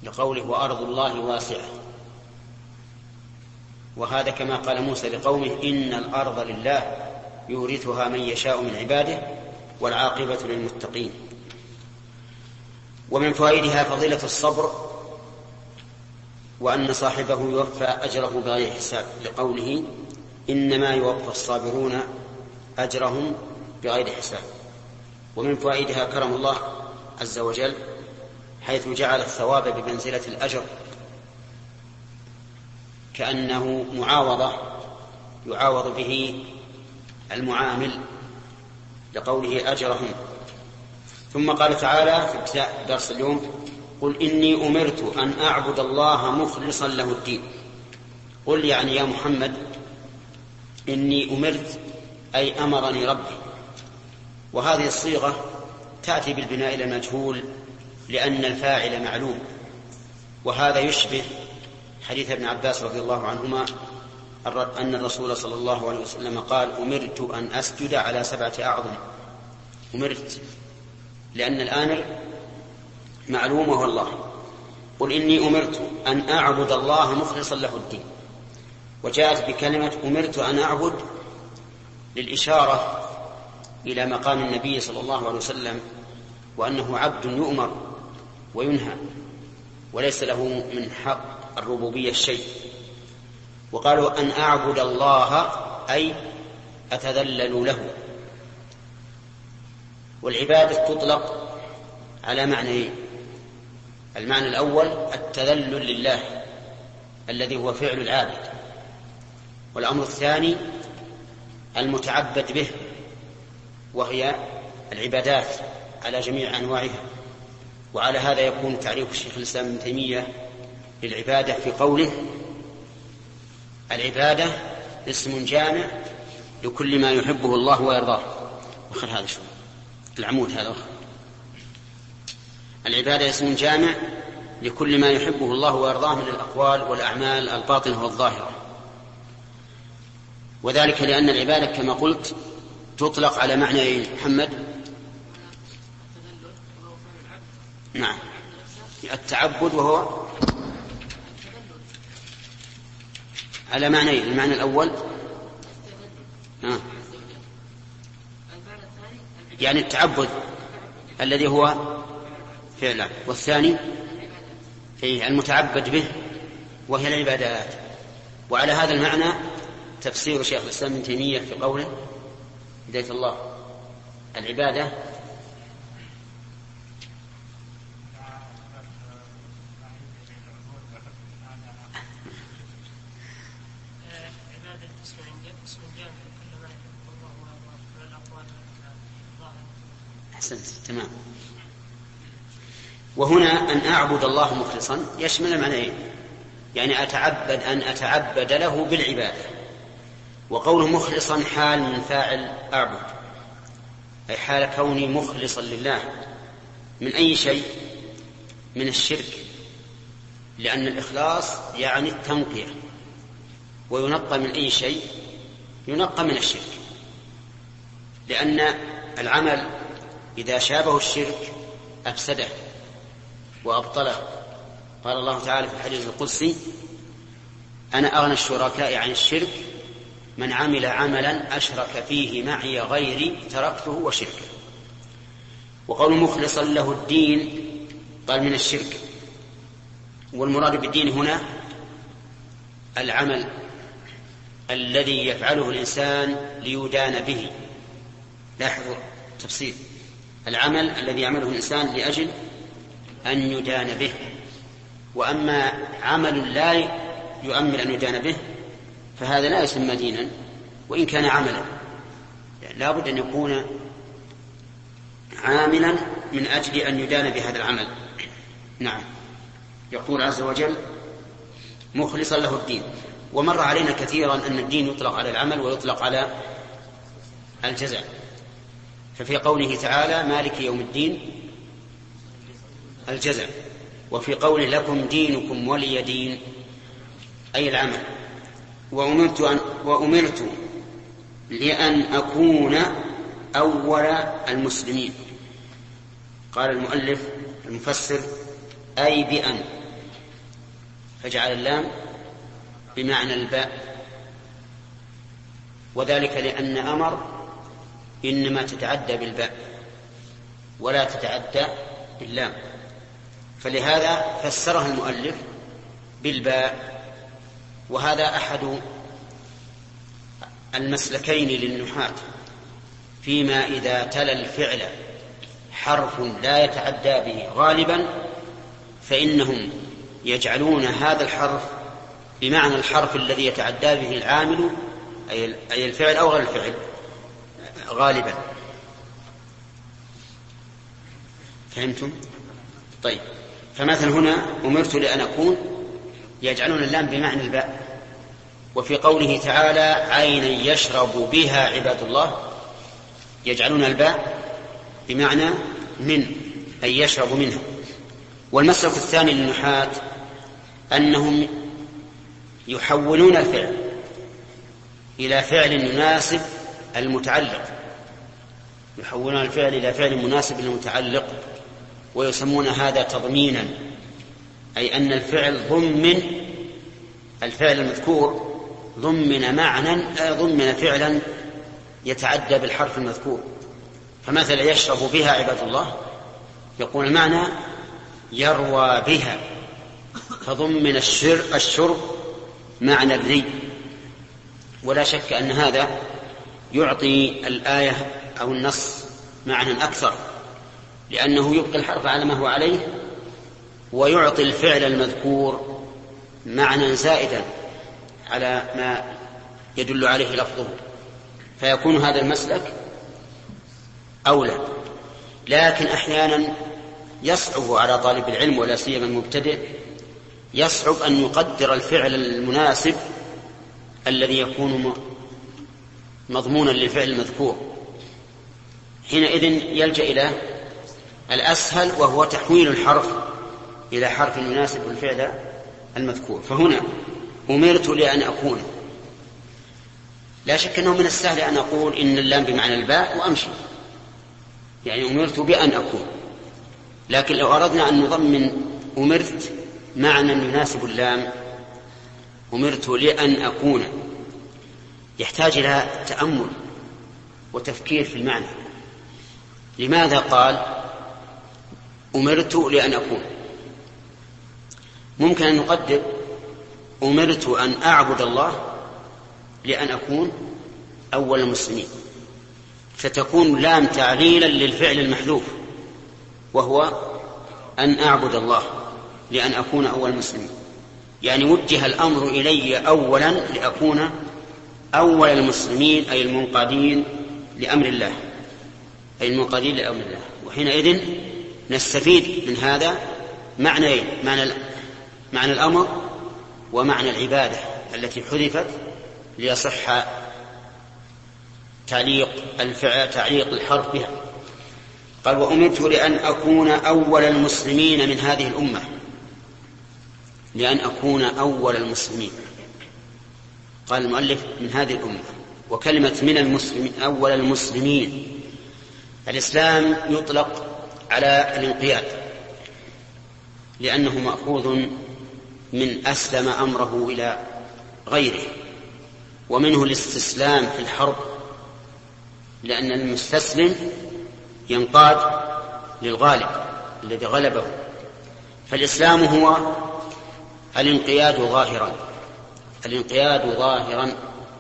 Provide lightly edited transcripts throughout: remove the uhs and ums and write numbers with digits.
لقوله وأرض الله واسعة، وهذا كما قال موسى لقومه إن الأرض لله يورثها من يشاء من عباده والعاقبة للمتقين. ومن فوائدها فضيلة الصبر، وأن صاحبه يوفى أجره بغير حساب، لقوله إنما يوفى الصابرون أجرهم بغير حساب. ومن فوائدها كرم الله عز وجل، حيث جعل الثواب بمنزلة الأجر، كأنه معاوضة يعاوض به المعامل، لقوله أجرهم. ثم قال تعالى في ابتداء درس اليوم قل إني أمرت أن أعبد الله مخلصا له الدين. قل يعني يا محمد إني أمرت أي أمرني ربي، وهذه الصيغة تأتي بالبناء إلى المجهول لأن الفاعل معلوم، وهذا يشبه حديث ابن عباس رضي الله عنهما أن الرسول صلى الله عليه وسلم قال أمرت أن أسجد على 7 أعظم. أمرت لأن الآمر معلوم وهو الله. قل إني أمرت أن أعبد الله مخلصا له الدين، وجاءت بكلمة أمرت أن أعبد للإشارة إلى مقام النبي صلى الله عليه وسلم، وأنه عبد يؤمر وينهى وليس له من حق الربوبية شيء. وقالوا أن أعبد الله أي أتذلل له. والعبادة تطلق على معنيين: المعنى الأول التذلل لله الذي هو فعل العابد، والأمر الثاني المتعبد به، وهي العبادات على جميع أنواعها. وعلى هذا يكون تعريف الشيخ الإسلام ابن تيمية للعبادة في قوله العبادة اسم جامع لكل ما يحبه الله ويرضاه. وخر هذا شو العمود هذا وخر. العبادة اسم جامع لكل ما يحبه الله ويرضاه من الأقوال والأعمال الباطنة والظاهرة، وذلك لأن العبادة كما قلت تطلق على معنى محمد. نعم، التعبد وهو على معنيين: المعنى الأول يعني التعبد الذي هو فعله، والثاني المتعبد به وهي العبادات. وعلى هذا المعنى تفسير شيخ الإسلام ابن تيمية في قوله هداية الله العبادة تمام. وهنا أن أعبد الله مخلصا يشمل المعنيين، يعني أتعبد له بالعبادة. وقوله مخلصا حال من فاعل أعبد، أي حال كوني مخلصا لله من أي شيء؟ من الشرك، لأن الإخلاص يعني التنقية، وينقى من أي شيء؟ ينقى من الشرك، لأن العمل إذا شابه الشرك أفسده وأبطله. قال الله تعالى في الحديث القدسي أنا أغنى الشركاء عن الشرك من عمل عملا أشرك فيه معي غيري تركته وشركه. وقول مخلصا له الدين قال من الشرك، والمراد بالدين هنا العمل الذي يفعله الإنسان ليدان به. لاحظوا تفسير: العمل الذي يعمله الإنسان لأجل أن يدان به. وأما عمل لا يؤمل أن يدان به فهذا لا يسمى دينا وإن كان عملا، لا بد أن يكون عاملا من أجل أن يدان بهذا العمل. نعم، يقول عز وجل مخلصا له الدين. ومر علينا كثيرا أن الدين يطلق على العمل ويطلق على الجزاء، ففي قوله تعالى مالك يوم الدين الجزاء، وفي قوله لكم دينكم ولي دين أي العمل. وأمرت لأن أكون أول المسلمين. قال المؤلف المفسر أي بأن فجعل اللام بمعنى الباء، وذلك لأن أمر إنما تتعدى بالباء ولا تتعدى باللام، فلهذا فسرها المؤلف بالباء. وهذا أحد المسلكين للنحاة فيما إذا تلا الفعل حرف لا يتعدى به غالبا، فإنهم يجعلون هذا الحرف بمعنى الحرف الذي يتعدى به العامل أي الفعل أو غير الفعل غالبا. فهمتم؟ طيب، فمثلا هنا أمرت لأن أكون يجعلون اللام بمعنى الباء. وفي قوله تعالى عينا يشرب بها عباد الله يجعلون الباء بمعنى من، أي يشرب منها. والمسلك الثاني للنحاة أنهم يحولون الفعل إلى فعل يناسب المتعلق، يحولون الفعل إلى فعل مناسب للمتعلق، ويسمون هذا تضمينا، أي أن الفعل الفعل المذكور ضمن فعلا يتعدى بالحرف المذكور. فمثلا يشرب بها عباد الله يقول المعنى يروى بها، فضمن الشرب معنى الري. ولا شك أن هذا يعطي الآية أو النص معنى أكثر، لأنه يبقي الحرف على ما هو عليه ويعطي الفعل المذكور معنى زائدا على ما يدل عليه لفظه، فيكون هذا المسلك أولى. لكن أحيانا يصعب على طالب العلم ولا سيما المبتدئ، يصعب أن يقدر الفعل المناسب الذي يكون مضمونا للفعل المذكور. حينئذ يلجأ إلى الأسهل، وهو تحويل الحرف إلى حرف يناسب الفعل المذكور. فهنا أمرت لأن أكون، لا شك أنه من السهل أن أقول إن اللام بمعنى الباء وأمشي، يعني أمرت بأن أكون. لكن لو أردنا أن نضمن أمرت معنى يناسب اللام، أمرت لأن أكون، يحتاج إلى تأمل وتفكير في المعنى. لماذا قال أمرت لأن أكون؟ ممكن أن نقدر أمرت أن أعبد الله لأن أكون أول المسلمين، فتكون لام تعليلا للفعل المحذوف، وهو أن أعبد الله لأن أكون أول المسلمين، يعني وجه الأمر إلي أولا لأكون أول المسلمين، أي المنقادين لأمر الله، وحينئذ نستفيد من هذا معنيين: معنى الأمر ومعنى العبادة التي حذفت ليصح تعليق الحرف بها. قال وأمرت لأن أكون أول المسلمين من هذه الأمة، لأن أكون أول المسلمين. قال المؤلف من هذه الأمة، وكلمة من المسلمين أول المسلمين. الإسلام يطلق على الانقياد لأنه مأخوذ من أسلم أمره إلى غيره، ومنه الاستسلام في الحرب، لأن المستسلم ينقاد للغالب الذي غلبه. فالإسلام هو الانقياد ظاهرا،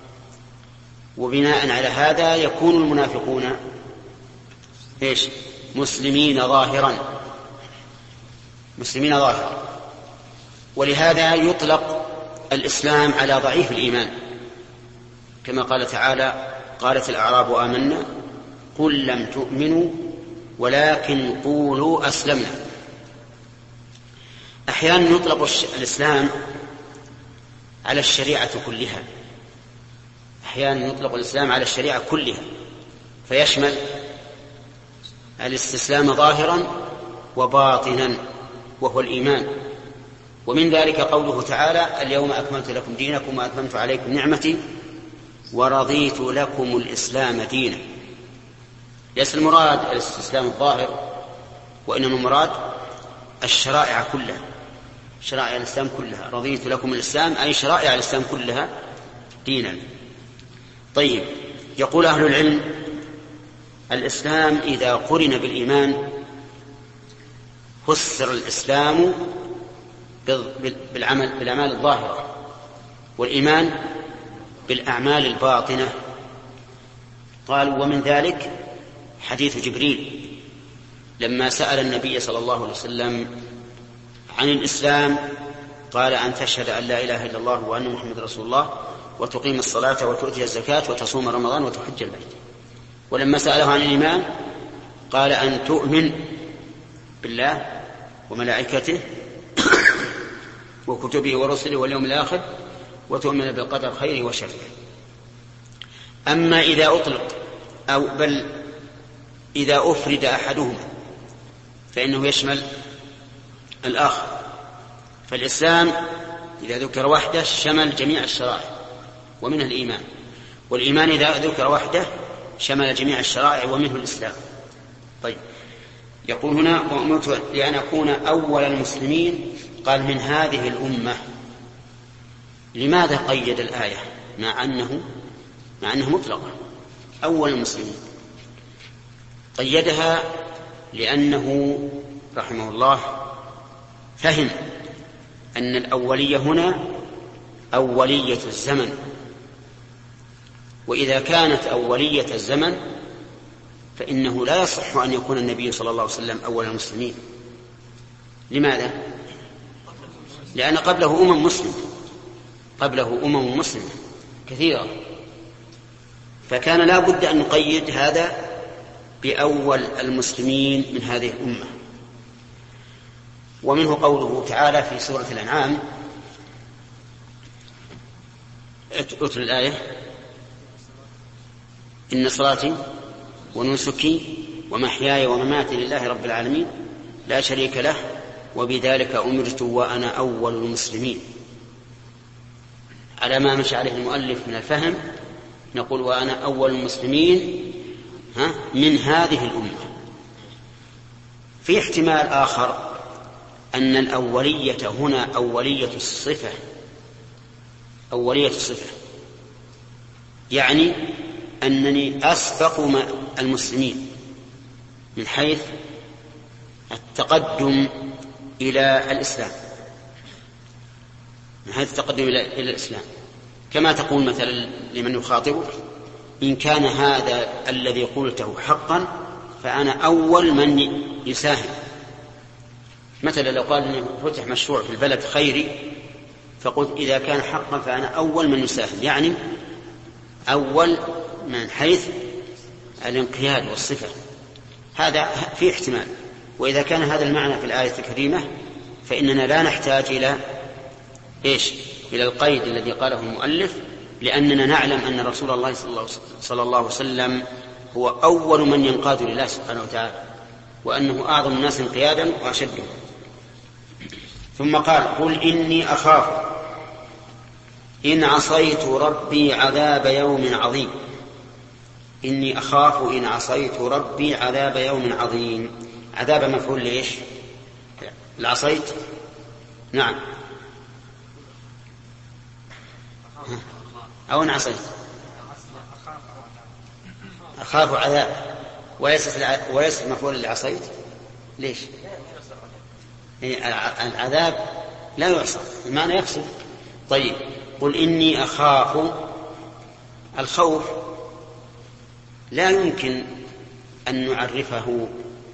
وبناء على هذا يكون المنافقون مسلمين ظاهرا. ولهذا يطلق الإسلام على ضعيف الإيمان، كما قال تعالى قالت الأعراب آمنا قل لم تؤمنوا ولكن قولوا أسلمنا. أحيانا يطلق الإسلام على الشريعة كلها، فيشمل الاستسلام ظاهرا وباطنا وهو الإيمان. ومن ذلك قوله تعالى اليوم أكملت لكم دينكم وأتممت عليكم نعمتي ورضيت لكم الإسلام دينا. ليس المراد الاستسلام الظاهر، وإنما المراد الشرائع كلها، شرائع الإسلام كلها. رضيت لكم الإسلام أي شرائع الإسلام كلها دينا. طيب، يقول أهل العلم: الإسلام إذا قرن بالإيمان فسر الإسلام بالأعمال الظاهرة، والإيمان بالأعمال الباطنة. قالوا: ومن ذلك حديث جبريل لما سأل النبي صلى الله عليه وسلم عن الإسلام، قال: أن تشهد أن لا إله إلا الله وأن محمد رسول الله وتقيم الصلاة وتؤتي الزكاة وتصوم رمضان وتحج البيت. ولما سأله عن الإيمان قال: أن تؤمن بالله وملائكته وكتبه ورسله واليوم الآخر وتؤمن بالقدر خيره وشره. أما إذا أطلق إذا أفرد أحدهما فإنه يشمل الآخر. فالإسلام إذا ذكر وحده شمل جميع الشرائع ومنها الإيمان، والإيمان إذا ذكر وحده شمل جميع الشرائع ومنه الإسلام. طيب، يقول هنا: وأمرت لأن أكون أول المسلمين. قال: من هذه الأمة. لماذا قيد الآية مع أنه مطلقة أول المسلمين؟ قيدها لأنه رحمه الله فهم أن الأولية هنا أولية الزمن، وإذا كانت أولية الزمن فإنه لا يصح أن يكون النبي صلى الله عليه وسلم أول المسلمين. لماذا؟ لأن قبله أمم مسلمة كثيرة، فكان لا بد أن نقيد هذا بأول المسلمين من هذه الأمة. ومنه قوله تعالى في سورة الأنعام: اتل الآية: إن صلاتي ونسكي ومحياي ومماتي لله رب العالمين لا شريك له وبذلك أمرت وأنا أول المسلمين. على ما مشى عليه المؤلف من الفهم نقول: وأنا أول المسلمين من هذه الأمة. في احتمال آخر أن الأولية هنا أولية الصفة، يعني أنني أسبق المسلمين من حيث التقدم إلى الإسلام، إلى الإسلام، كما تقول مثلا لمن يخاطبك: إن كان هذا الذي قلته حقا فأنا أول من يساهم. مثلا لو قال إن فتح مشروع في البلد خيري فقلت إذا كان حقا فأنا أول من يساهم، يعني أول من حيث الانقياد والصفة. هذا في احتمال. وإذا كان هذا المعنى في الآية الكريمة فإننا لا نحتاج إلى القيد الذي قاله المؤلف، لأننا نعلم أن رسول الله صلى الله عليه وسلم هو أول من ينقاد لله سبحانه وتعالى، وأنه أعظم الناس انقيادا وأشدهم. ثم قال: قل إني أخاف إن عصيت ربي عذاب يوم عظيم. إني أخاف إن عصيت ربي عذاب يوم عظيم. عذاب مفعول ليش؟ العصيت؟ نعم. أو إن عصيت أخاف عذاب وليس مفعول لعصيت. ليش؟ العذاب لا يعصى، المعنى يقصد. طيب، قل إني أخاف. الخوف لا يمكن أن نعرفه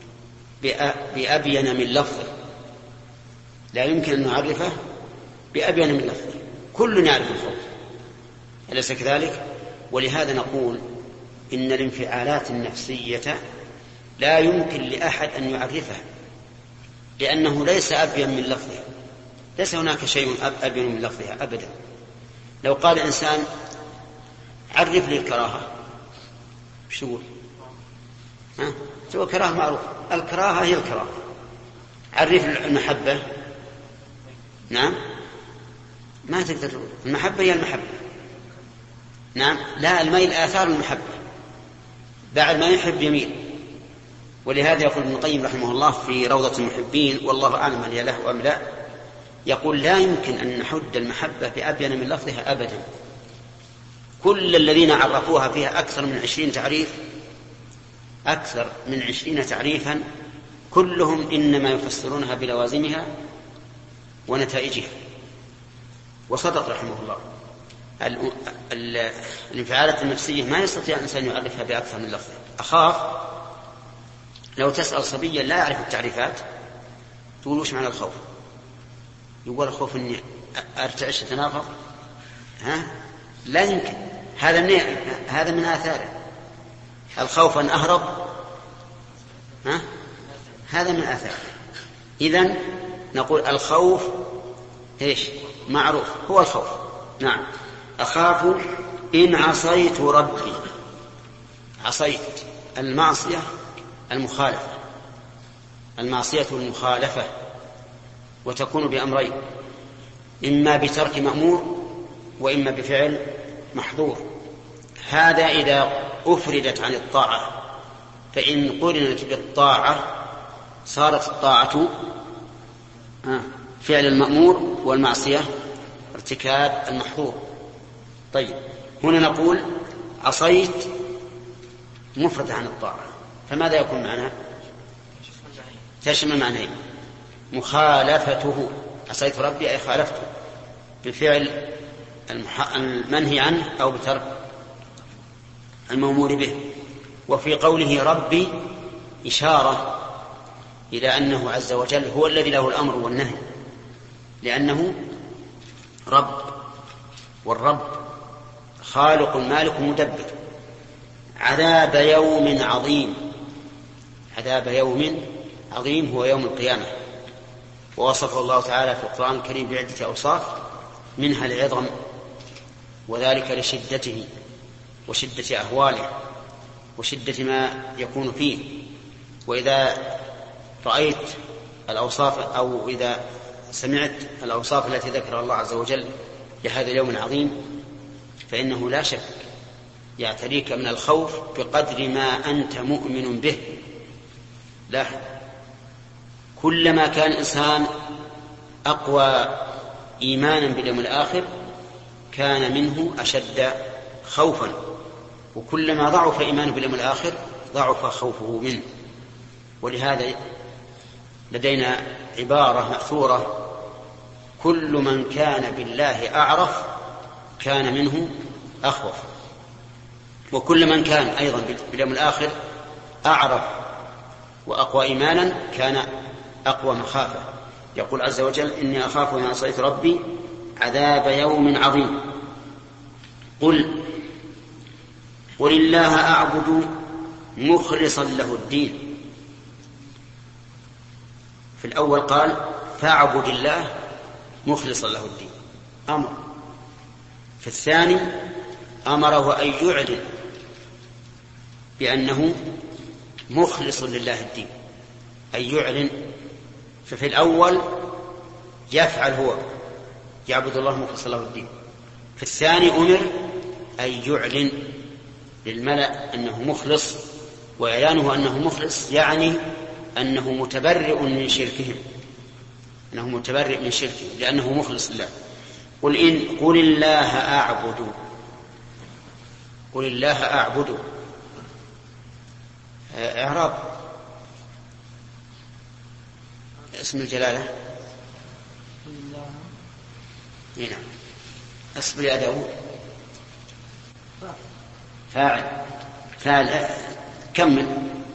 بأبين من لفظه، لا يمكن أن نعرفه بأبين من لفظه، كل يعرف الخوف، أليس كذلك؟ ولهذا نقول إن الانفعالات النفسية لا يمكن لأحد أن يعرفها، لأنه ليس أبين من لفظها، ليس هناك شيء أبين من لفظها أبدا. لو قال إنسان: عرف لي الكراهة، ايش تقول؟ سوى كراهة معروف، الكراهة هي الكراهة. عرف المحبة، نعم، ما تقدر تقول المحبة هي المحبة، نعم، لا، الميل آثار المحبة، بعد ما يحب يميل. ولهذا يقول ابن القيم رحمه الله في روضة المحبين، والله أعلم هل هي له أم لا: يقول لا يمكن أن نحد المحبة بأبين من لفظها أبدا. كل الذين عرفوها فيها أكثر من 20 تعريفا كلهم إنما يفسرونها بلوازمها ونتائجها. وصدق رحمه الله، الانفعالات النفسية ما يستطيع الإنسان يعرفها بأكثر من لفظ. أخاف لو تسأل صبيا لا يعرف التعريفات تقول وش معنى الخوف؟ يقول الخوف أني أرتعش أتناقض. لا يمكن. هذا من آثاره. الخوف أن أهرب، هذا من آثاره. إذن نقول الخوف إيش؟ معروف، هو الخوف. نعم. أخاف إن عصيت ربي. عصيت المعصية المخالفة، المعصية المخالفة، وتكون بأمرين: إما بترك مأمور وإما بفعل محظور. هذا إذا أفردت عن الطاعة، فإن قرنت بالطاعة صارت الطاعة فعل المأمور والمعصية ارتكاب المحظور. طيب، هنا نقول عصيت مفردة عن الطاعة، فماذا يكون معناه؟ تشمل معنيين: مخالفته، عصيت ربي أي خالفته بفعل المنهي عنه أو بترك المأمور به. وفي قوله ربي إشارة إلى أنه عز وجل هو الذي له الأمر والنهي، لأنه رب، والرب خالق مالك مدبر. عذاب يوم عظيم، عذاب يوم عظيم هو يوم القيامة، ووصفه الله تعالى في القرآن الكريم بعدة أوصاف منها العظم، وذلك لشدته وشدة أهواله وشدة ما يكون فيه. وإذا رأيت الأوصاف أو إذا سمعت الأوصاف التي ذكرها الله عز وجل لهذا اليوم العظيم فإنه لا شك يعتريك من الخوف بقدر ما أنت مؤمن به. لا، كلما كان الإنسان أقوى إيمانا باليوم الآخر كان منه أشد خوفا، وكلما ضعف إيمانه باليوم الآخر ضعف خوفه منه. ولهذا لدينا عبارة مأثورة: كل من كان بالله أعرف كان منه أخوف. وكل من كان أيضا باليوم الآخر أعرف وأقوى إيمانا كان أقوى مخافة. يقول عز وجل: إني أخاف إن عصيت ربي عذاب يوم عظيم. قل الله أعبد مخلصا له الدين. في الأول قال فاعبد الله مخلصا له الدين، أمر. في الثاني أمره أن يعلن بأنه مخلص لله الدين، أن يعلن. ففي الأول يفعل هو، يعبد الله مخلصا له الدين. في الثاني أمر أن يعلن للملأ أنه مخلص، وإعلانه أنه مخلص يعني أنه متبرئ من شركهم، أنه متبرئ من شركهم لأنه مخلص لله. قل الله أعبد، قل الله أعبد. إعراب اسم الجلالة. هنا اصبر يا داود. فاعل كمل.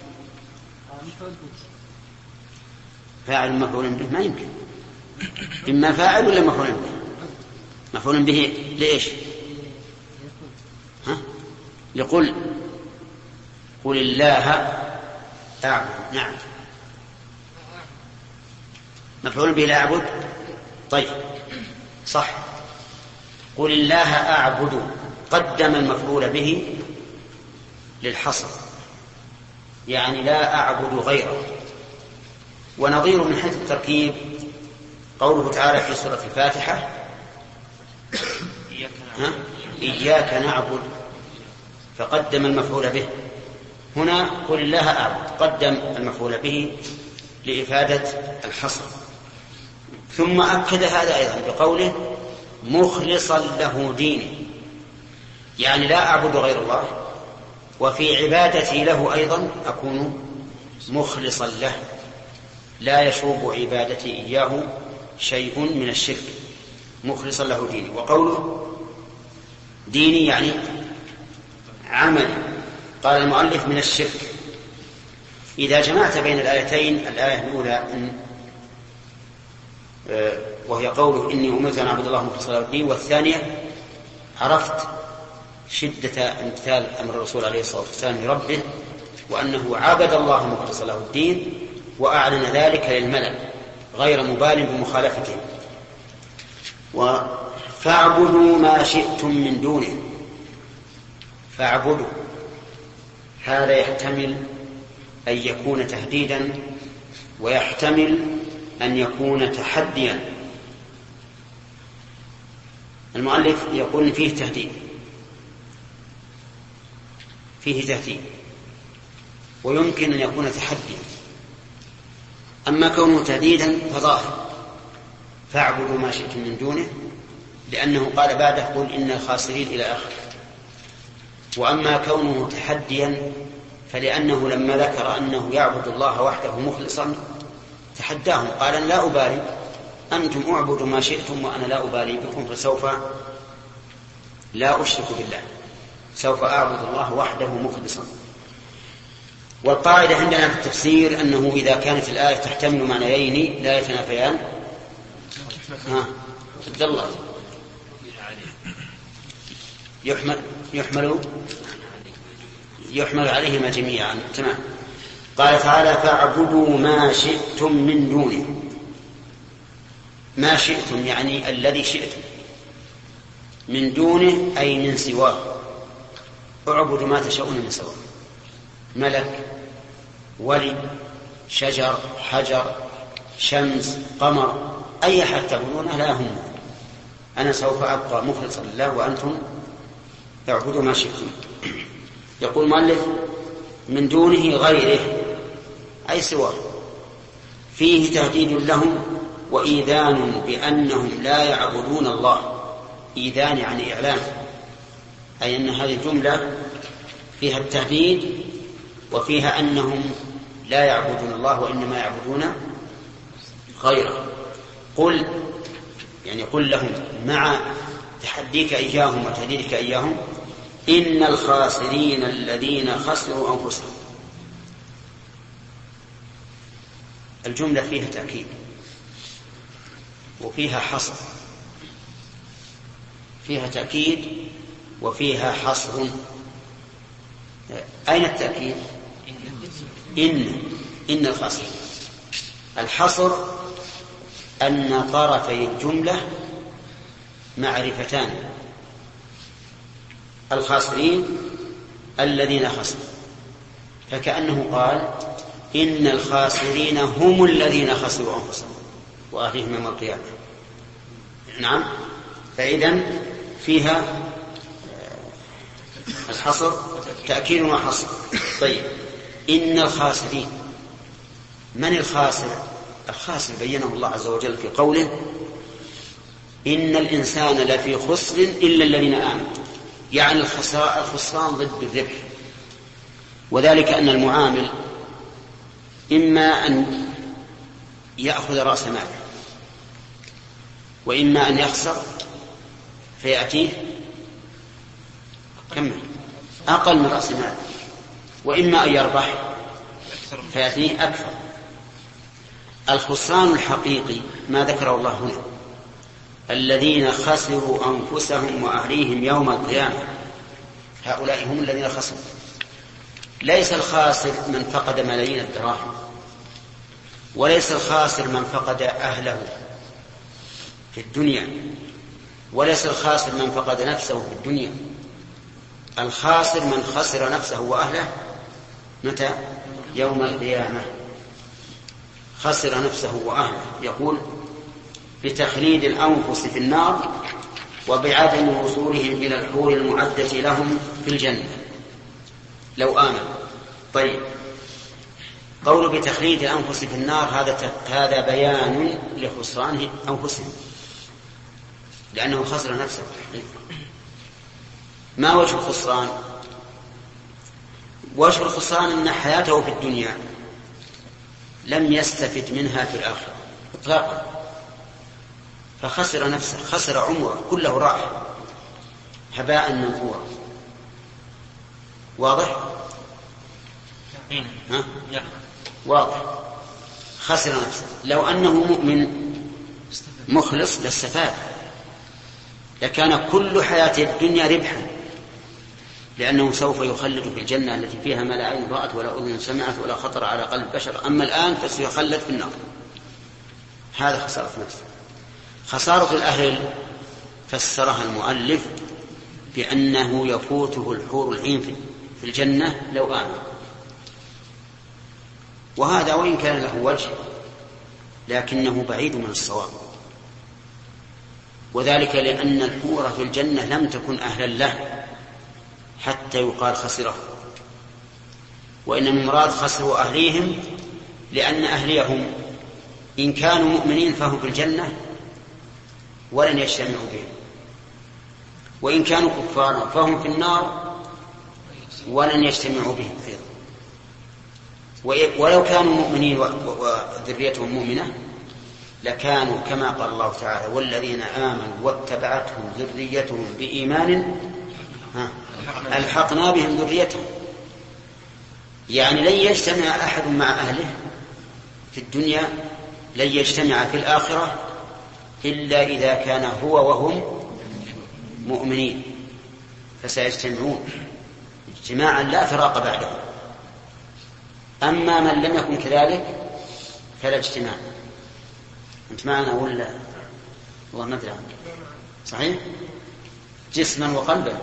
فاعل مفعول به ما يمكن، إما فاعل ولا مفعول به. مفعول به لإيش؟ لقل قل الله أعبد. نعم، مفعول به لا أعبد. طيب صح. قل الله أعبد، قدم المفعول به للحصر، يعني لا أعبد غيره. ونظير من حيث التركيب قوله تعالى في سورة الفاتحة: إياك نعبد، فقدم المفعول به. هنا قل الله أعبد، قدم المفعول به لإفادة الحصر. ثم أكد هذا أيضا بقوله مخلصا له ديني، يعني لا أعبد غير الله، وفي عبادتي له أيضا أكون مخلصا له، لا يشوب عبادتي إياه شيء من الشرك، مخلصا له ديني. وقوله ديني يعني عمل. قال المؤلف من الشرك. إذا جمعت بين الآيتين، الآية الأولى وهي قوله إني أمرت أن أعبد الله مخلصا له الدين، والثانية عرفت شدة امتثال أمر الرسول عليه الصلاة والسلام لربه، وأنه عبد الله مخلصا له الدين، وأعلن ذلك للملأ غير مبال بمخالفته. فاعبدوا ما شئتم من دونه. فاعبدوا هذا يحتمل أن يكون تهديدا، ويحتمل أن يكون تحديا. المؤلف يقول فيه تهديد، فيه تهديد، ويمكن أن يكون تحديا. أما كونه تهديدا فظاهر، فاعبدوا ما شئتم من دونه، لأنه قال بعده قل إن الخاسرين إلى آخره. وأما كونه تحديا فلأنه لما ذكر أنه يعبد الله وحده مخلصا تحداهم، قال أنا لا أبالي، أنتم اعبدوا ما شئتم وأنا لا أبالي بكم، فسوف لا أشرك بالله، سوف أعبد الله وحده مخلصا. والقاعدة عندنا في التفسير أنه إذا كانت الآية تحتمل معنيين لا يتنافيان عبد الله يحمل عليهما جميعا. تمام. قال تعالى فاعبدوا ما شئتم من دونه. ما شئتم يعني الذي شئتم، من دونه أي من سواه. اعبدوا ما تشاءون من سواه، ملك، ولي، شجر، حجر، شمس، قمر، أي أحد تعبدونه لا هم. أنا سوف أبقى مخلصا لله وأنتم اعبدوا ما شئتم. يقول المؤلف من دونه غيره أي سواه، فيه تهديد لهم وإيذان بأنهم لا يعبدون الله. إيذان يعني إعلان، أي أن هذه الجملة فيها التهديد وفيها أنهم لا يعبدون الله وإنما يعبدون غيره. قل يعني قل لهم مع تحديك إياهم وتهديدك إياهم إن الخاسرين الذين خسروا أنفسهم. الجملة فيها تأكيد وفيها حصر، فيها تأكيد وفيها حصر. أين التأكيد؟ إن الخاسرين. الحصر أن طرفي الجملة معرفتان، الخاسرين الذين خسروا، فكأنه قال إن الخاسرين هم الذين خسروا أنفسهم وأهلهم يوم القيامة. نعم، فإذن فيها الحصر تأكيد وحصر. طيب، إن الخاسرين، من الخاسر؟ الخاسر بينه الله عز وجل في قوله إن الإنسان لفي خسر إلا الذين آمنوا، يعني الخسران ضد الربح. وذلك أن المعامل إما أن يأخذ رأس ماله، وإما أن يخسر فيأتيه أقل من رأس ماله، وإما أن يربح فيأتيه أكثر. الخسران الحقيقي ما ذكره الله هنا، الذين خسروا أنفسهم وأهليهم يوم القيامة، هؤلاء هم الذين خسروا. ليس الخاسر من فقد ملايين الدراهم، وليس الخاسر من فقد أهله في الدنيا، وليس الخاسر من فقد نفسه في الدنيا. الخاسر من خسر نفسه وأهله متى؟ يوم القيامة. خسر نفسه وأهله، يقول بتخليد الأنفس في النار وبعدم وصولهم إلى الحور المعدة لهم في الجنة لو آمنوا. طيب، قول بتخليد الأنفس في النار هذا بيان لخسران أنفسهم، لأنه خسر نفسه. ما وجه الخسران؟ وجه الخسران أن حياته في الدنيا لم يستفد منها في الآخرة إطلاقا، فخسر نفسه، خسر عمره كله راح هباء منثورا. واضح؟ ها؟ واضح. خسر نفسه. لو أنه مؤمن مخلص لاستفاد، لكان كل حياته الدنيا ربحا، لأنه سوف يخلد في الجنة التي فيها ما لا عين رأت ولا أذن سمعت ولا خطر على قلب بشر. أما الآن فسيخلد في النار. هذا خسارة نفسه. خسارة الأهل فسرها المؤلف بأنه يفوته الحور العين في الجنة لو آمن، وهذا وإن كان له وجه لكنه بعيد من الصواب، وذلك لأن الحور في الجنة لم تكن أهلا له حتى يقال خسره، وإنما المراد خسروا أهليهم، لأن أهليهم إن كانوا مؤمنين فهم في الجنة ولن يجتمعوا بهم، وإن كانوا كفارا فهم في النار ولن يجتمعوا بهم أيضا. ولو كانوا مؤمنين وذريتهم مؤمنة لكانوا كما قال الله تعالى والذين آمنوا واتبعتهم ذريتهم بإيمان ألحقنا بهم ذريتهم. يعني لن يجتمع أحد مع أهله في الدنيا، لن يجتمع في الآخرة إلا إذا كان هو وهم مؤمنين، فسيجتمعون اجتماعا لا فراق بعده. أما من لم يكن كذلك فلا اجتماع. أنت معنا ولا والله ما أدري عنك؟ صحيح؟ جسما وقلبا.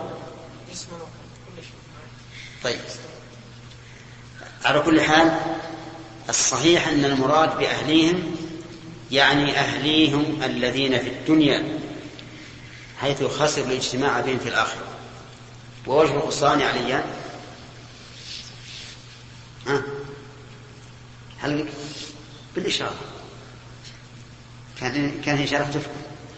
طيب، على كل حال الصحيح أن المراد بأهليهم يعني أهليهم الذين في الدنيا، حيث خسر الاجتماع بهم في الآخرة. ووجه الخسران عليان هل بالإشارة كان إشارة تفهم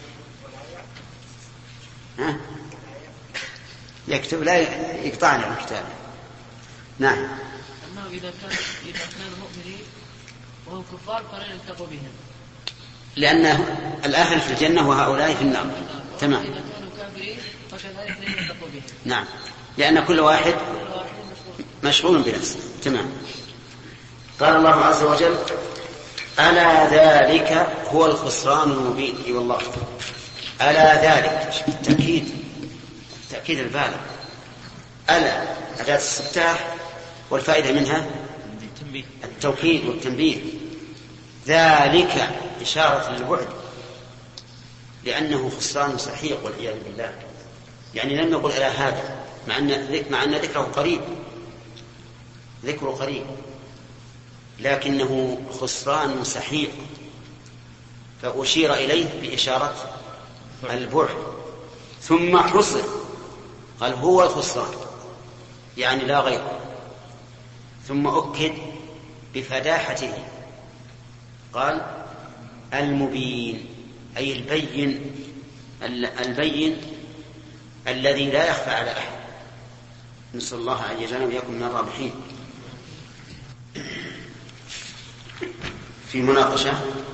يكتب لا يقطعني عن كتابه. نعم. أما إذا كان مؤمنين وهم كفار فلا يلتقوا بهم، لأن الأهل في الجنة وهؤلاء في النار. تمام. إذا كانوا كافرين فكذلك لا يلتقوا بهم. نعم، لأن كل واحد مشغول بنفسه. تمام. قال الله عز وجل ألا ذلك هو الخسران المبين. اي والله، ألا ذلك تأكيد البالغ. ألا أداة استفتاح والفائدة منها التوكيد والتنبيه. ذلك إشارة للبعد، لأنه خسران سحيق والعياذ بالله. يعني لم يقل إلى هذا مع أن ذكره قريب، لكنه خسران سحيق، فأشير إليه بإشارة البعد، ثم حصر قال هو الخسران يعني لا غير، ثم أكد بفداحته قال المبين، أي البين الذي لا يخفى على أحد. نسأل الله أن يجعلنا وإياكم من الرابحين. في مناقشة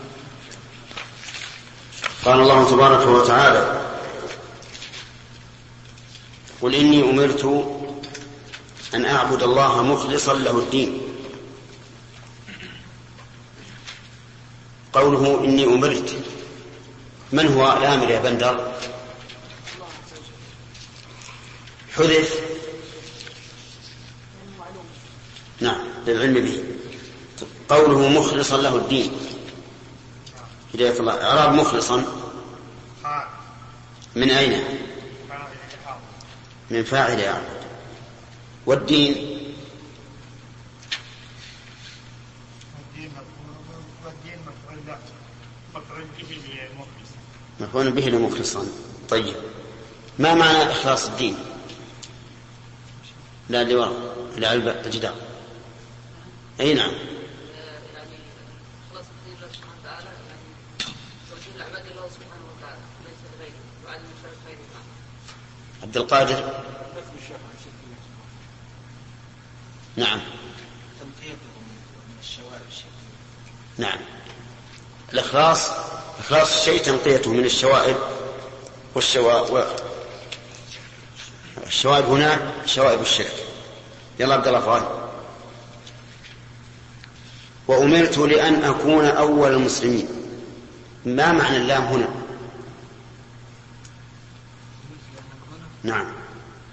قال الله تبارك وتعالى قل إني أمرت أن أعبد الله مخلصا له الدين. قوله إني أمرت، من هو الآمر يا بندر؟ حذف نعم للعلم به. قوله مخلصا له الدين، هداية الله. إعراب مخلصا من أين؟ من فاعل يعبد. والدين مفعول به لمخلصا. طيب، ما معنى إخلاص الدين؟ لا اللي وراء، لا الجدار. أي نعم، الله سبحانه وتعالى ليس لغيره وعدم شرط غيره. عبد القادر. نعم. نعم. الإخلاص الشيء تنقيته من الشوائب الشوائب هنا شوائب الشرك. يلا عبد الله فؤاد. وأمرت لأن أكون أول المسلمين. ما معنى اللام هنا؟ نعم.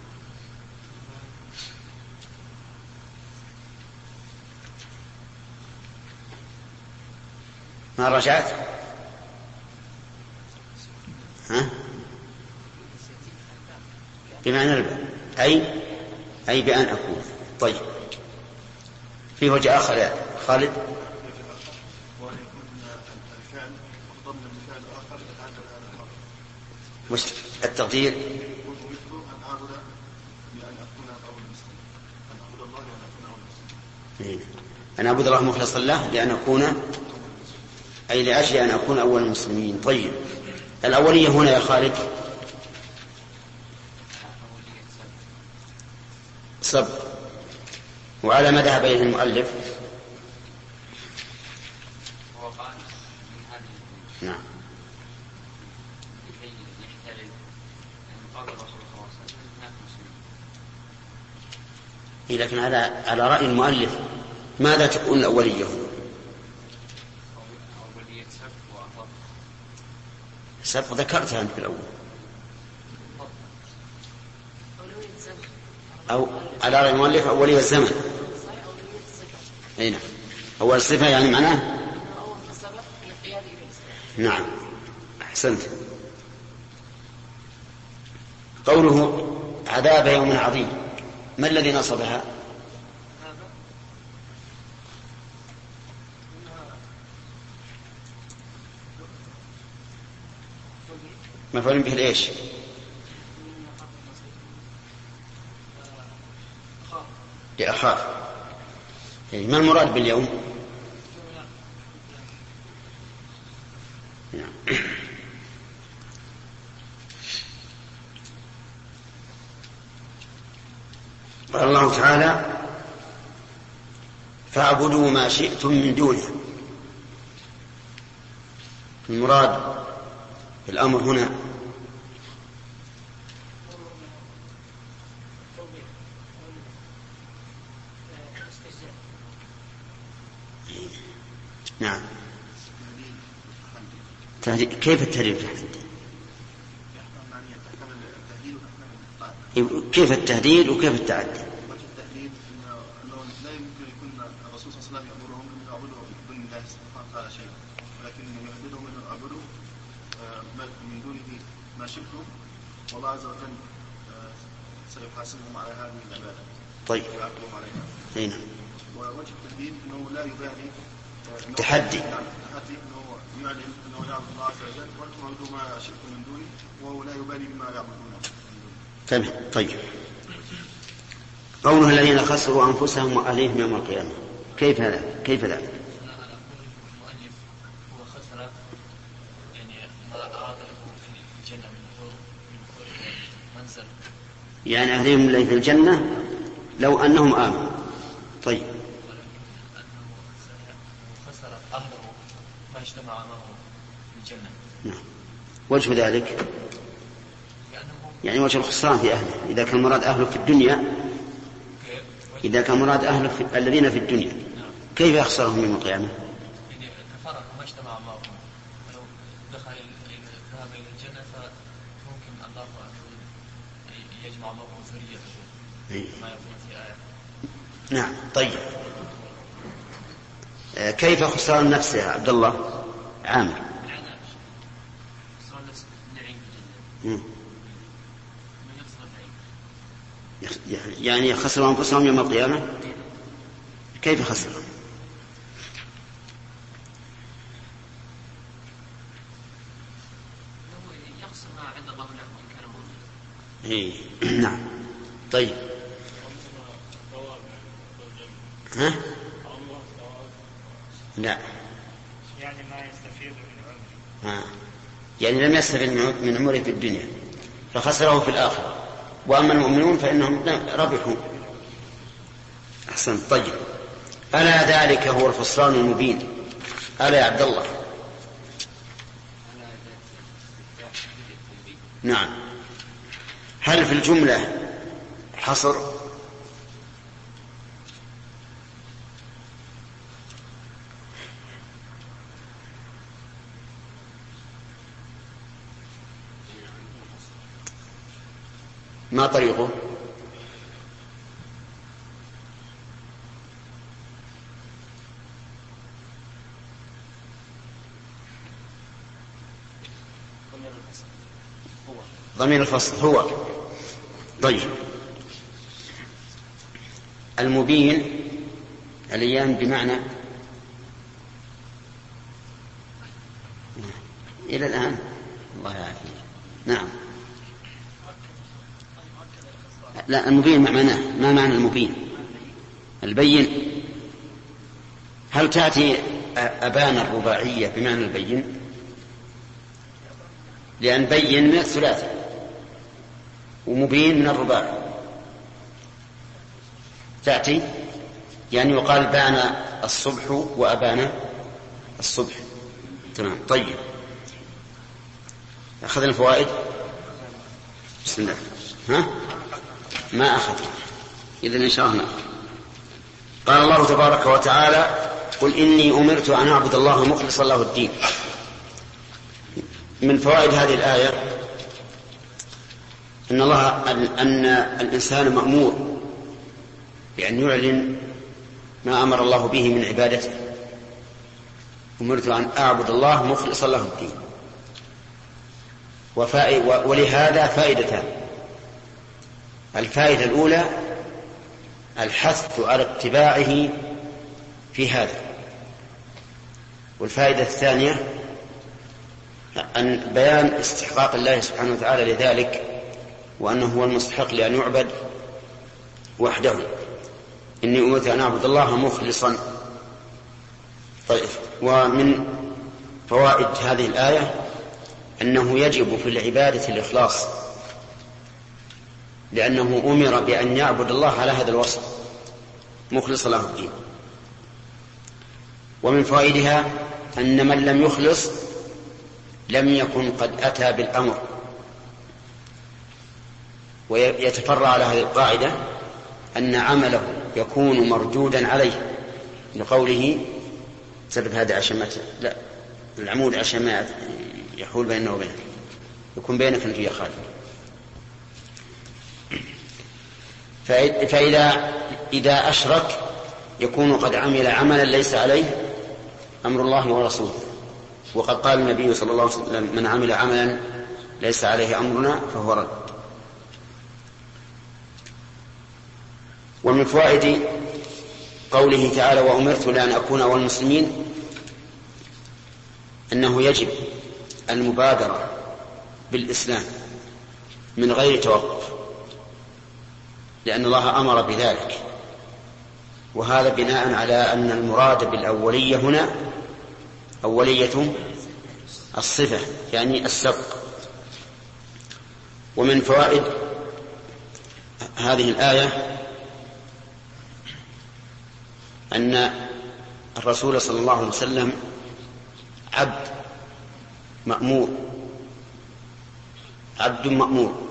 ما رجعت؟ ها؟ بمعنى الباء أي بأن أكون. طيب في وجه آخر يا خالد. مش التقدير أن أعبد الله مخلصا له لأن أكون أي لأجل أن أكون أول المسلمين. طيب الأولية هنا يا خالد صب. وعلى ما ذهب إليه المؤلف. نعم. لكن على رأي المؤلف ماذا تكون الأولية؟ سبق ذكرتها أنت في الأول. أو على رأي المؤلف أولية الزمن. أين أول الصفة يعني معناه. نعم أحسنت. قوله عذاب يوم عظيم ما الذي نصبها؟ مفعول به لإيش؟ لأخاف. ما المراد باليوم؟ قال الله تعالى فاعبدوا ما شئتم من دونه. المراد الأمر هنا نعم. كيف التهديد؟ كيف التهديد وكيف التعدي؟ التهديد انه لا يمكن يكون الرسول صلى الله عليه وسلم يامرهم ان يعبدوا من دون الله سبحانه وتعالى شيئا، ولكن يهددهم ان يعبدوا من دونه ما شئتم، والله عز وجل سيحاسبهم على هذه العباده. طيب. ويعاقبهم عليها. نعم. ووجه التهديد انه لا يبالي. تحدي. تحدي انه يعلن انه يعبد الله عز وجل وانتم اعبدوا ما شئتم من دونه وهو لا يبالي بما يعبدونه. تمام. طيب قوله الذين خسروا أنفسهم وأهليهم يوم القيامة كيف هذا؟ كيف ذلك؟ المؤلف هو خسر يعني ما أراد له في الجنة من منزل يعني أهليهم اللي في الجنة لو أنهم آمنوا. طيب خسر أهله ما اجتمع معه في الجنة. نعم. وجه ذلك يعني وجه الخسران في أهله إذا كان مراد أهله في الدنيا، إذا كان مراد أهله الذين في الدنيا كيف يخسرهم يوم القيامة؟ كفرهم ما اجتمع معهم، لو دخل ذهب إلى الجنة فممكن الله أن يجمع معه ذريته ما يكون في آية. نعم. طيب كيف خسران نفسه يا عبد الله عامر؟ خسران نفسه نعيم في الجنة. يعني خسروا أنفسهم يوم القيامة. كيف خسروا؟ يخسر ما عند الله له إن كان موجودا. نعم. طيب ها؟ لا يعني ما يستفيد من عمره. يعني لم يستفد من عمره في الدنيا فخسره في الآخرة. وأما المؤمنون فإنهم ربحوا. أحسن. طيب، ألا ذلك هو الخسران المبين. ألا يا عبد الله؟ نعم. هل في الجملة حصر؟ ما طريقه؟ ضمير الفصل هو. طيب، المبين الأيام بمعنى إلى الآن. الله يعافيك. نعم. لا، المبين معناه. ما معنى المبين؟ البين. هل تأتي أبان الرباعية بمعنى البين؟ لأن بين من الثلاثي ومبين من الرباعي. تأتي يعني يقال بان الصبح وأبان الصبح. تمام. طيب، أخذنا الفوائد. بسم الله. ها؟ ما أخذ. إذن إن شاء الله. قال الله تبارك وتعالى: قل إني أمرت أن أعبد الله مخلصا له الدين. من فوائد هذه الآية أن الإنسان مأمور بأن يعلن ما أمر الله به من عبادته. أمرت أن أعبد الله مخلصا له الدين. ولهذا فائدتان. الفائدة الأولى الحث على اتباعه في هذا. والفائدة الثانية أن بيان استحقاق الله سبحانه وتعالى لذلك، وأنه هو المستحق لأن يعبد وحده. إني أمرت أن أعبد الله مخلصا. طيب، ومن فوائد هذه الآية أنه يجب في العبادة الإخلاص، لأنه أمر بأن يعبد الله على هذا الوصف مخلصا له الدين. ومن فوائدها أن من لم يخلص لم يكن قد أتى بالأمر. ويتفرع على هذه القاعدة أن عمله يكون مردودا عليه، لقوله سبب هذا عشان لا العمود عشان ما يحول بينه وبينه، يكون بينك أنت يا خالد. فإذا أشرك يكون قد عمل عملا ليس عليه أمر الله ورسوله. وقد قال النبي صلى الله عليه وسلم: من عمل عملا ليس عليه أمرنا فهو رد. ومن فوائد قوله تعالى: وأمرت لأن أكون أول المسلمين، أنه يجب المبادرة بالإسلام من غير توقف، لأن الله أمر بذلك. وهذا بناء على أن المراد بالأولية هنا أولية الصفة، يعني السبق. ومن فوائد هذه الآية أن الرسول صلى الله عليه وسلم عبد مأمور،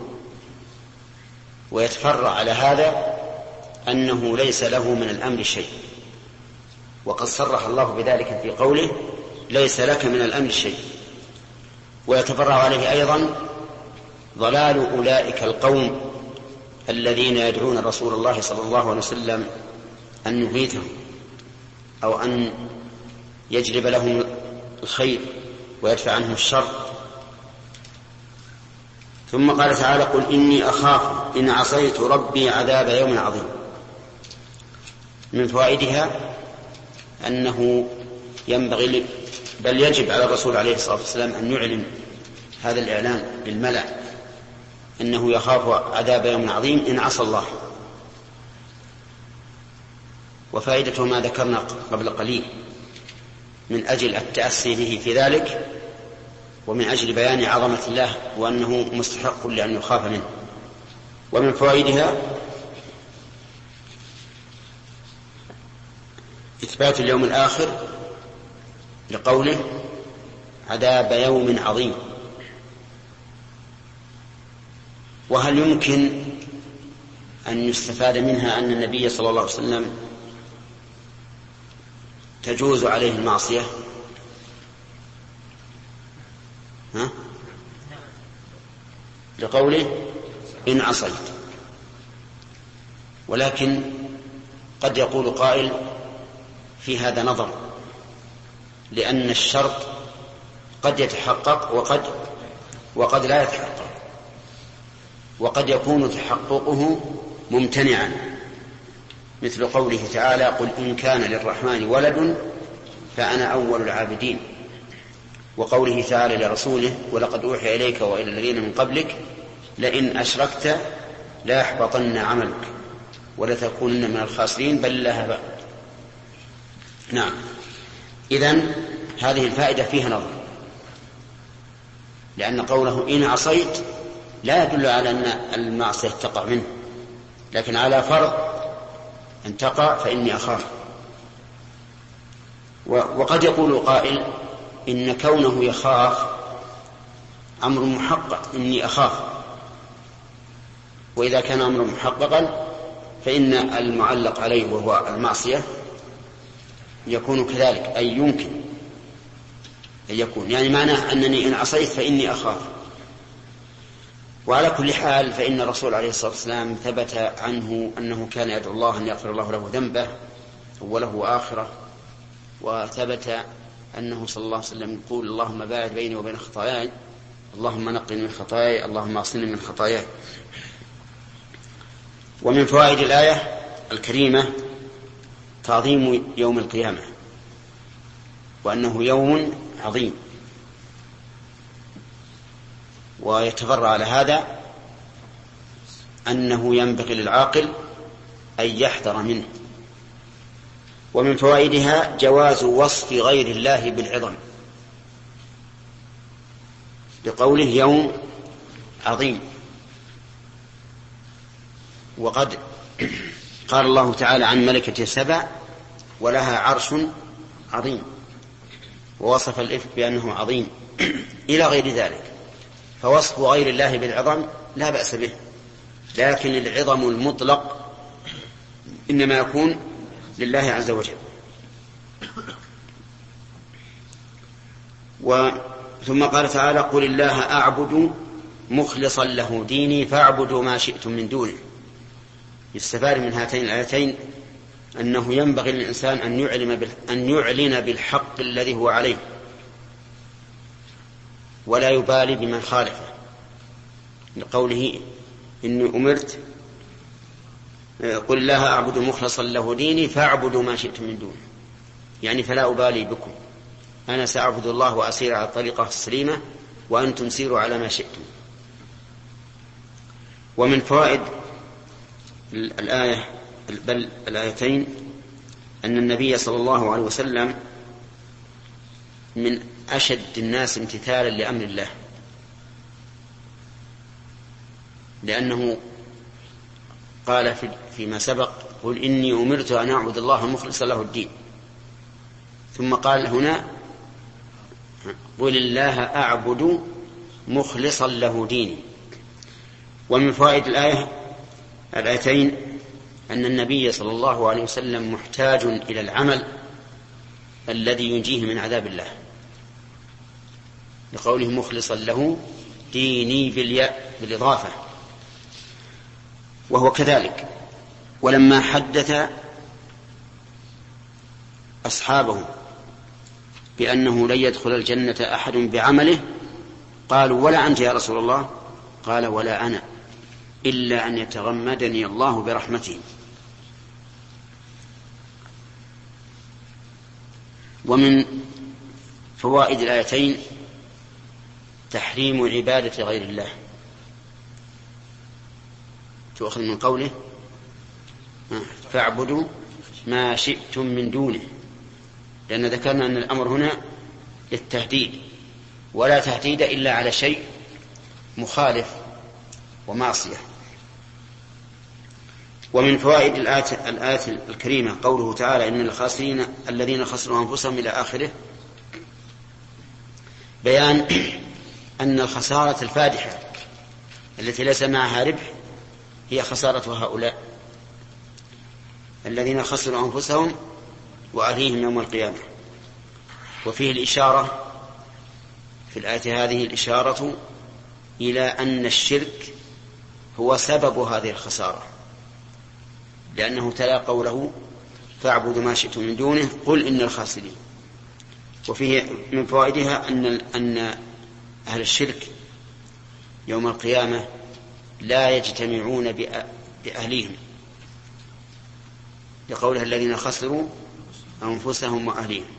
ويتفرع على هذا أنه ليس له من الأمر شيء. وقد صرح الله بذلك في قوله: ليس لك من الأمر شيء. ويتفرع عليه أيضا ضلال أولئك القوم الذين يدعون رسول الله صلى الله عليه وسلم أن يغيثهم أو أن يجلب لهم الخير ويدفع عنهم الشر. ثم قال تعالى: قل إني أخاف إن عصيت ربي عذاب يوم عظيم. من فوائدها أنه ينبغي بل يجب على الرسول عليه الصلاة والسلام أن يعلن هذا الإعلان للملأ أنه يخاف عذاب يوم عظيم إن عصى الله. وفائدته ما ذكرنا قبل قليل من أجل التأسي به في ذلك، ومن أجل بيان عظمة الله وأنه مستحق لأن يخاف منه. ومن فوائدها إثبات اليوم الآخر لقوله عذاب يوم عظيم. وهل يمكن أن يستفاد منها أن النبي صلى الله عليه وسلم تجوز عليه المعصية؟ لقوله إن عصيت. ولكن قد يقول قائل في هذا نظر، لأن الشرط قد يتحقق وقد لا يتحقق، وقد يكون تحققه ممتنعا، مثل قوله تعالى قل إن كان للرحمن ولد فأنا أول العابدين، وقوله تعالى لرسوله ولقد أوحي إليك وإلى الذين من قبلك لئن أشركت لا يحبطن عملك ولتكونن من الخاسرين بل الله بعد. نعم، إذن هذه الفائدة فيها نظر، لأن قوله إن عصيت لا يدل على أن المعصية تقع منه، لكن على فرض أن تقع فإني أخاف. وقد يقول قائل إن كونه يخاف أمر محقق، إني أخاف، وإذا كان أمر محققا فإن المعلق عليه وهو المعصية يكون كذلك، أي يمكن أن يكون، يعني معناه أنني إن عصيت فإني أخاف. وعلى كل حال فإن الرسول عليه الصلاة والسلام ثبت عنه أنه كان يدعو الله أن يغفر الله له ذنبه أوله وآخره، وثبت أنه صلى الله عليه وسلم يقول اللهم باعد بيني وبين خطاياي، اللهم نقني من خطاياي، اللهم اغسلني من خطاياي. ومن فوائد الآية الكريمة تعظيم يوم القيامة، وأنه يوم عظيم، ويتفرع على هذا أنه ينبغي للعاقل أن يحذر منه. ومن فوائدها جواز وصف غير الله بالعظم، بقوله يوم عظيم. وقد قال الله تعالى عن ملكة سبع ولها عرش عظيم، ووصف الإفك بأنه عظيم إلى غير ذلك. فوصف غير الله بالعظم لا بأس به، لكن العظم المطلق إنما يكون لله عز وجل. ثم قال تعالى قل الله أعبد مخلصا له ديني فاعبدوا ما شئتم من دونه. يستفاد من هاتين الآيتين أنه ينبغي للإنسان أن يعلن بالحق الذي هو عليه، ولا يبالي بمن خالفه، لقوله إني أمرت قل الله أعبد مخلصا له ديني فاعبدوا ما شئتم من دونه، يعني فلا أبالي بكم، أنا سأعبد الله وأسير على الطريقة السليمة وأنتم سيروا على ما شئتم. ومن فوائد الآية بل الآيتين أن النبي صلى الله عليه وسلم من أشد الناس امتثالا لأمر الله، لأنه قال فيما سبق قل إني أمرت أن أعبد الله مخلصا له الدين، ثم قال هنا قل الله أعبد مخلصا له ديني. ومن فوائد الآيتين أن النبي صلى الله عليه وسلم محتاج إلى العمل الذي ينجيه من عذاب الله، لقوله مخلصا له ديني بالياء بالإضافة، وهو كذلك. ولما حدث أصحابه بأنه لن يدخل الجنة أحد بعمله قالوا ولا أنت يا رسول الله؟ قال ولا أنا إلا أن يتغمدني الله برحمته. ومن فوائد الآيتين تحريم عبادة غير الله، تؤخذ من قوله فاعبدوا ما شئتم من دونه، لأن ذكرنا أن الأمر هنا للتهديد ولا تهديد إلا على شيء مخالف ومعصية. ومن فوائد الآية الكريمة قوله تعالى إن الخاسرين الذين خسروا أنفسهم إلى آخره، بيان أن الخسارة الفادحة التي ليس معها ربح هي خسارة هؤلاء الذين خسروا أنفسهم وأهليهم يوم القيامة. وفيه الإشارة في الآية هذه الإشارة إلى أن الشرك هو سبب هذه الخسارة، لأنه تلا قوله فاعبدوا ما شئتم من دونه قل إن الخاسرين. وفيه من فوائدها أن أهل الشرك يوم القيامة لا يجتمعون بأهليهم، لقولها الذين خسروا أنفسهم وأهليهم.